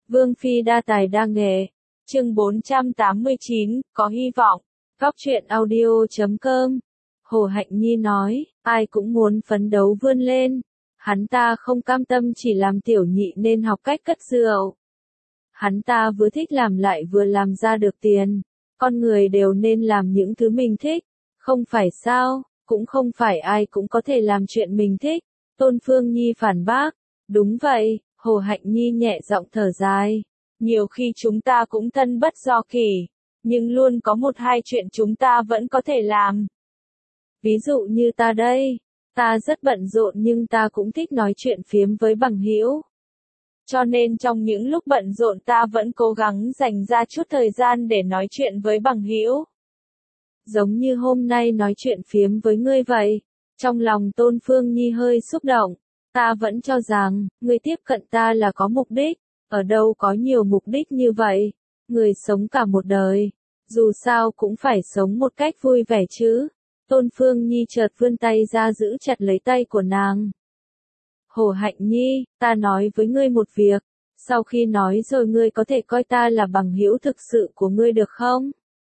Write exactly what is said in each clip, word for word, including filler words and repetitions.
Vương Phi đa tài đa nghệ. Chương bốn trăm tám mươi chín, có hy vọng. Góc truyện audio chấm com. Hồ Hạnh Nhi nói, ai cũng muốn phấn đấu vươn lên. Hắn ta không cam tâm chỉ làm tiểu nhị nên học cách cất rượu. Hắn ta vừa thích làm lại vừa làm ra được tiền. Con người đều nên làm những thứ mình thích. Không phải sao, cũng không phải ai cũng có thể làm chuyện mình thích. Tôn Phương Nhi phản bác. Đúng vậy, Hồ Hạnh Nhi nhẹ giọng thở dài. Nhiều khi chúng ta cũng thân bất do kỷ, nhưng luôn có một hai chuyện chúng ta vẫn có thể làm. Ví dụ như ta đây, ta rất bận rộn nhưng ta cũng thích nói chuyện phiếm với bằng hữu. Cho nên trong những lúc bận rộn ta vẫn cố gắng dành ra chút thời gian để nói chuyện với bằng hữu. Giống như hôm nay nói chuyện phiếm với ngươi vậy. Trong lòng Tôn Phương Nhi hơi xúc động. Ta vẫn cho rằng, ngươi tiếp cận ta là có mục đích. Ở đâu có nhiều mục đích như vậy. Người sống cả một đời. Dù sao cũng phải sống một cách vui vẻ chứ. Tôn Phương Nhi chợt vươn tay ra giữ chặt lấy tay của nàng. Hồ Hạnh Nhi, ta nói với ngươi một việc. Sau khi nói rồi ngươi có thể coi ta là bằng hữu thực sự của ngươi được không?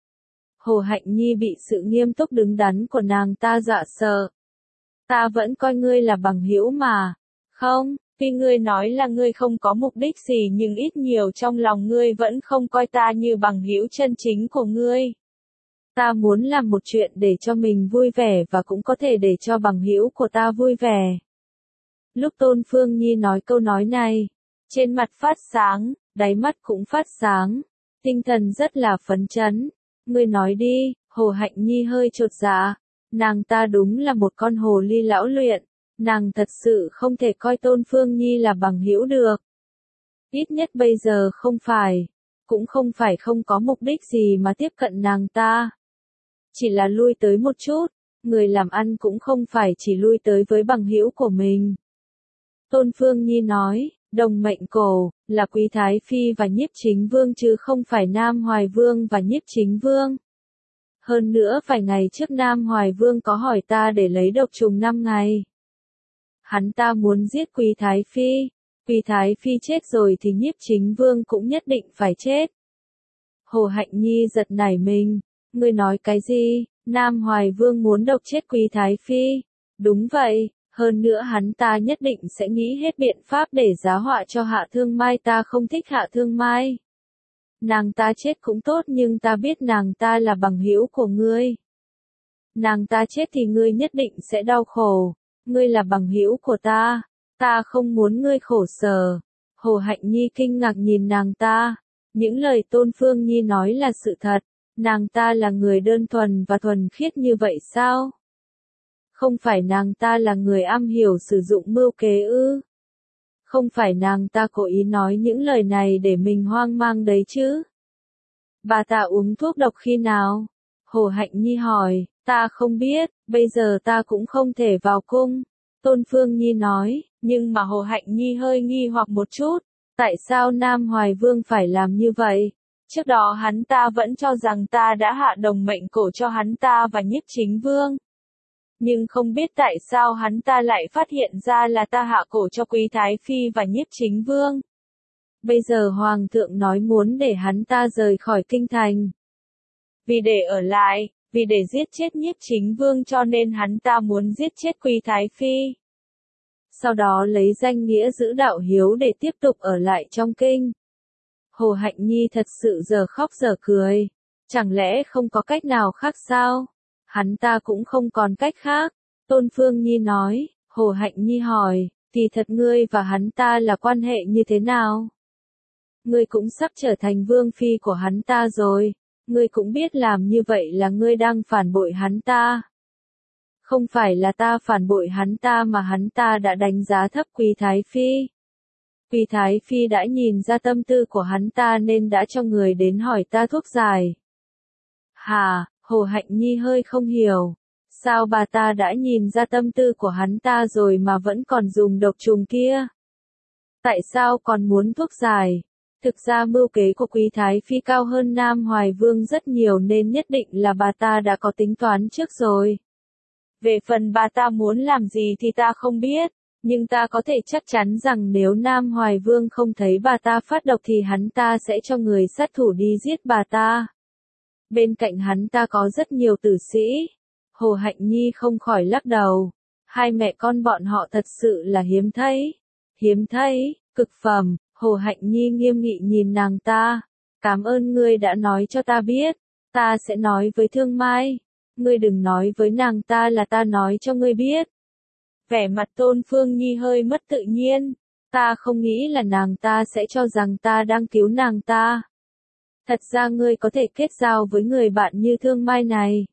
Hồ Hạnh Nhi bị sự nghiêm túc đứng đắn của nàng ta dọa sợ. Ta vẫn coi ngươi là bằng hữu mà. Không, tuy ngươi nói là ngươi không có mục đích gì nhưng ít nhiều trong lòng ngươi vẫn không coi ta như bằng hữu chân chính của ngươi. Ta muốn làm một chuyện để cho mình vui vẻ và cũng có thể để cho bằng hữu của ta vui vẻ. Lúc Tôn Phương Nhi nói câu nói này, trên mặt phát sáng, đáy mắt cũng phát sáng, tinh thần rất là phấn chấn. Ngươi nói đi, Hồ Hạnh Nhi hơi chột dạ, nàng ta đúng là một con hồ ly lão luyện, nàng thật sự không thể coi Tôn Phương Nhi là bằng hữu được. Ít nhất bây giờ không phải, cũng không phải không có mục đích gì mà tiếp cận nàng ta. Chỉ là lui tới một chút, người làm ăn cũng không phải chỉ lui tới với bằng hữu của mình. Tôn Phương Nhi nói, đồng mệnh cổ, là Quý Thái Phi và Nhiếp Chính Vương chứ không phải Nam Hoài Vương và Nhiếp Chính Vương. Hơn nữa vài ngày trước Nam Hoài Vương có hỏi ta để lấy độc trùng năm ngày. Hắn ta muốn giết Quý Thái Phi, Quý Thái Phi chết rồi thì Nhiếp Chính Vương cũng nhất định phải chết. Hồ Hạnh Nhi giật nảy mình, ngươi nói cái gì, Nam Hoài Vương muốn độc chết Quý Thái Phi? Đúng vậy. Hơn nữa hắn ta nhất định sẽ nghĩ hết biện pháp để giá họa cho Hạ Thương Mai, ta không thích Hạ Thương Mai. Nàng ta chết cũng tốt nhưng ta biết nàng ta là bằng hữu của ngươi. Nàng ta chết thì ngươi nhất định sẽ đau khổ, ngươi là bằng hữu của ta, ta không muốn ngươi khổ sở. Hồ Hạnh Nhi kinh ngạc nhìn nàng ta, những lời Tôn Phương Nhi nói là sự thật, nàng ta là người đơn thuần và thuần khiết như vậy sao? Không phải nàng ta là người am hiểu sử dụng mưu kế ư? Không phải nàng ta cố ý nói những lời này để mình hoang mang đấy chứ? Bà ta uống thuốc độc khi nào? Hồ Hạnh Nhi hỏi, ta không biết, bây giờ ta cũng không thể vào cung. Tôn Phương Nhi nói, nhưng mà Hồ Hạnh Nhi hơi nghi hoặc một chút, tại sao Nam Hoài Vương phải làm như vậy? Trước đó hắn ta vẫn cho rằng ta đã hạ đồng mệnh cổ cho hắn ta và Nhiếp Chính Vương. Nhưng không biết tại sao hắn ta lại phát hiện ra là ta hạ cổ cho Quý Thái Phi và Nhiếp Chính Vương. Bây giờ Hoàng thượng nói muốn để hắn ta rời khỏi kinh thành. Vì để ở lại, vì để giết chết Nhiếp Chính Vương cho nên hắn ta muốn giết chết Quý Thái Phi. Sau đó lấy danh nghĩa giữ đạo hiếu để tiếp tục ở lại trong kinh. Hồ Hạnh Nhi thật sự giờ khóc giờ cười. Chẳng lẽ không có cách nào khác sao? Hắn ta cũng không còn cách khác. Tôn Phương Nhi nói, Hồ Hạnh Nhi hỏi, thì thật ngươi và hắn ta là quan hệ như thế nào? Ngươi cũng sắp trở thành vương phi của hắn ta rồi, ngươi cũng biết làm như vậy là ngươi đang phản bội hắn ta. Không phải là ta phản bội hắn ta mà hắn ta đã đánh giá thấp Quý Thái Phi. Quý Thái Phi đã nhìn ra tâm tư của hắn ta nên đã cho người đến hỏi ta thuốc giải. Hà, Hồ Hạnh Nhi hơi không hiểu. Sao bà ta đã nhìn ra tâm tư của hắn ta rồi mà vẫn còn dùng độc trùng kia? Tại sao còn muốn thuốc giải? Thực ra mưu kế của Quý Thái Phi cao hơn Nam Hoài Vương rất nhiều nên nhất định là bà ta đã có tính toán trước rồi. Về phần bà ta muốn làm gì thì ta không biết, Nhưng ta có thể chắc chắn rằng nếu Nam Hoài Vương không thấy bà ta phát độc thì hắn ta sẽ cho người sát thủ đi giết bà ta. Bên cạnh hắn ta có rất nhiều tử sĩ. Hồ Hạnh Nhi không khỏi lắc đầu. Hai mẹ con bọn họ thật sự là hiếm thấy. Hiếm thấy, cực phẩm. Hồ Hạnh Nhi nghiêm nghị nhìn nàng ta. Cảm ơn ngươi đã nói cho ta biết. Ta sẽ nói với Thương Mai. Ngươi đừng nói với nàng ta là ta nói cho ngươi biết. Vẻ mặt Tôn Phương Nhi hơi mất tự nhiên. Ta không nghĩ là nàng ta sẽ cho rằng ta đang cứu nàng ta. Thật ra ngươi có thể kết giao với người bạn như Thương Mai này.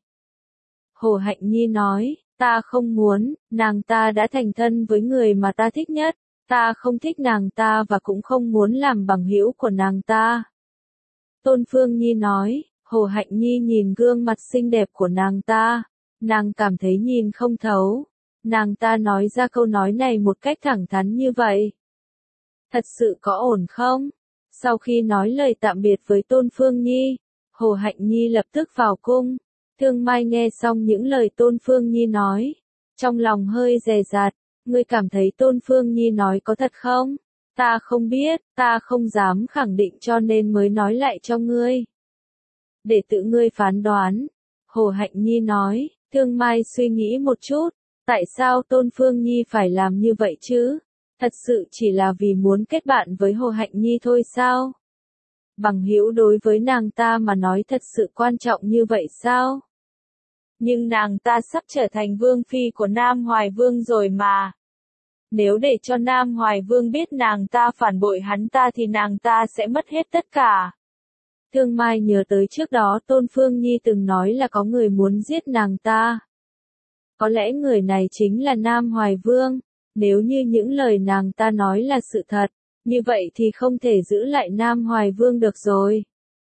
Hồ Hạnh Nhi nói, ta không muốn, nàng ta đã thành thân với người mà ta thích nhất. Ta không thích nàng ta và cũng không muốn làm bằng hữu của nàng ta. Tôn Phương Nhi nói, Hồ Hạnh Nhi nhìn gương mặt xinh đẹp của nàng ta. Nàng cảm thấy nhìn không thấu. Nàng ta nói ra câu nói này một cách thẳng thắn như vậy. Thật sự có ổn không? Sau khi nói lời tạm biệt với Tôn Phương Nhi, Hồ Hạnh Nhi lập tức vào cung. Thương Mai nghe xong những lời Tôn Phương Nhi nói. Trong lòng hơi dè dặt, ngươi cảm thấy Tôn Phương Nhi nói có thật không? Ta không biết, ta không dám khẳng định cho nên mới nói lại cho ngươi. Để tự ngươi phán đoán. Hồ Hạnh Nhi nói, Thương Mai suy nghĩ một chút. Tại sao Tôn Phương Nhi phải làm như vậy chứ? Thật sự chỉ là vì muốn kết bạn với Hồ Hạnh Nhi thôi sao? Bằng hữu đối với nàng ta mà nói thật sự quan trọng như vậy sao? Nhưng nàng ta sắp trở thành vương phi của Nam Hoài Vương rồi mà. Nếu để cho Nam Hoài Vương biết nàng ta phản bội hắn ta thì nàng ta sẽ mất hết tất cả. Thương Mai nhớ tới trước đó Tôn Phương Nhi từng nói là có người muốn giết nàng ta. Có lẽ người này chính là Nam Hoài Vương. Nếu như những lời nàng ta nói là sự thật, như vậy thì không thể giữ lại Nam Hoài Vương được rồi.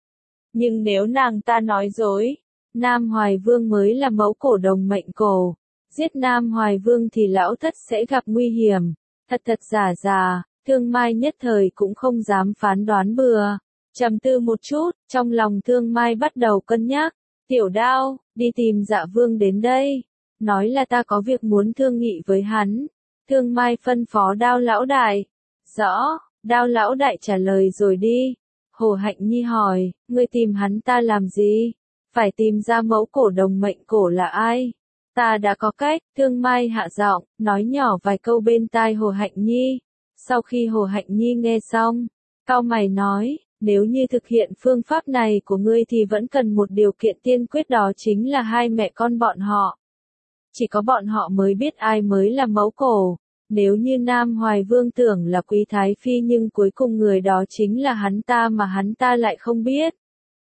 Nhưng nếu nàng ta nói dối, Nam Hoài Vương mới là mẫu cổ đồng mệnh cổ. Giết Nam Hoài Vương thì lão thất sẽ gặp nguy hiểm. Thật thật giả giả, Thương Mai nhất thời cũng không dám phán đoán bừa. Trầm tư một chút, trong lòng Thương Mai bắt đầu cân nhắc. Tiểu Đao, đi tìm Dạ Vương đến đây. Nói là ta có việc muốn thương nghị với hắn. Thương Mai phân phó Đao lão đại. Rõ, Đao lão đại trả lời rồi đi. Hồ Hạnh Nhi hỏi, ngươi tìm hắn ta làm gì? Phải tìm ra mẫu cổ đồng mệnh cổ là ai? Ta đã có cách. Thương Mai hạ giọng, nói nhỏ vài câu bên tai Hồ Hạnh Nhi. Sau khi Hồ Hạnh Nhi nghe xong, cau mày nói, nếu như thực hiện phương pháp này của ngươi thì vẫn cần một điều kiện tiên quyết, đó chính là hai mẹ con bọn họ. Chỉ có bọn họ mới biết ai mới là mẫu cổ. Nếu như Nam Hoài Vương tưởng là Quý Thái Phi nhưng cuối cùng người đó chính là hắn ta mà hắn ta lại không biết.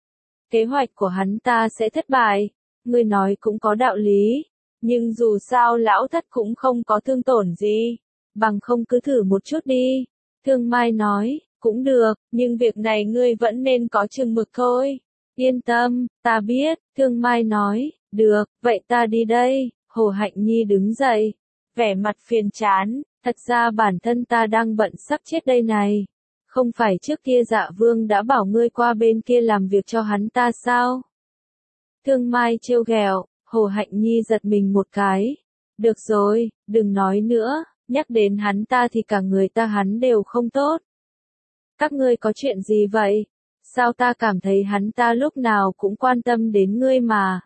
Kế hoạch của hắn ta sẽ thất bại. Ngươi nói cũng có đạo lý. Nhưng dù sao lão thất cũng không có thương tổn gì. Bằng không cứ thử một chút đi. Thương Mai nói, cũng được, nhưng việc này ngươi vẫn nên có chừng mực thôi. Yên tâm, ta biết. Thương Mai nói, được, vậy ta đi đây. Hồ Hạnh Nhi đứng dậy. Vẻ mặt phiền chán, thật ra bản thân ta đang bận sắp chết đây này. Không phải trước kia Dạ Vương đã bảo ngươi qua bên kia làm việc cho hắn ta sao? Thương Mai trêu ghẹo. Hồ Hạnh Nhi giật mình một cái. Được rồi, đừng nói nữa, nhắc đến hắn ta thì cả người ta hắn đều không tốt. Các ngươi có chuyện gì vậy? Sao ta cảm thấy hắn ta lúc nào cũng quan tâm đến ngươi mà?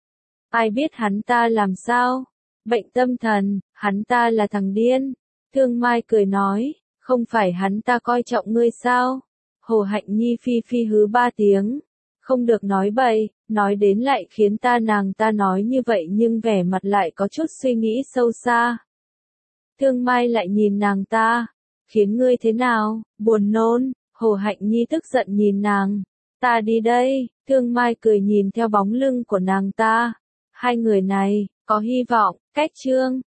Ai biết hắn ta làm sao? Bệnh tâm thần, hắn ta là thằng điên. Thương Mai cười nói, không phải hắn ta coi trọng ngươi sao? Hồ Hạnh Nhi phi phi hứ ba tiếng. Không được nói bậy, nói đến lại khiến ta nàng ta nói như vậy nhưng vẻ mặt lại có chút suy nghĩ sâu xa. Thương Mai lại nhìn nàng ta, khiến ngươi thế nào, buồn nôn. Hồ Hạnh Nhi tức giận nhìn nàng, ta đi đây. Thương Mai cười nhìn theo bóng lưng của nàng ta. Hai người này, có hy vọng. Cách chương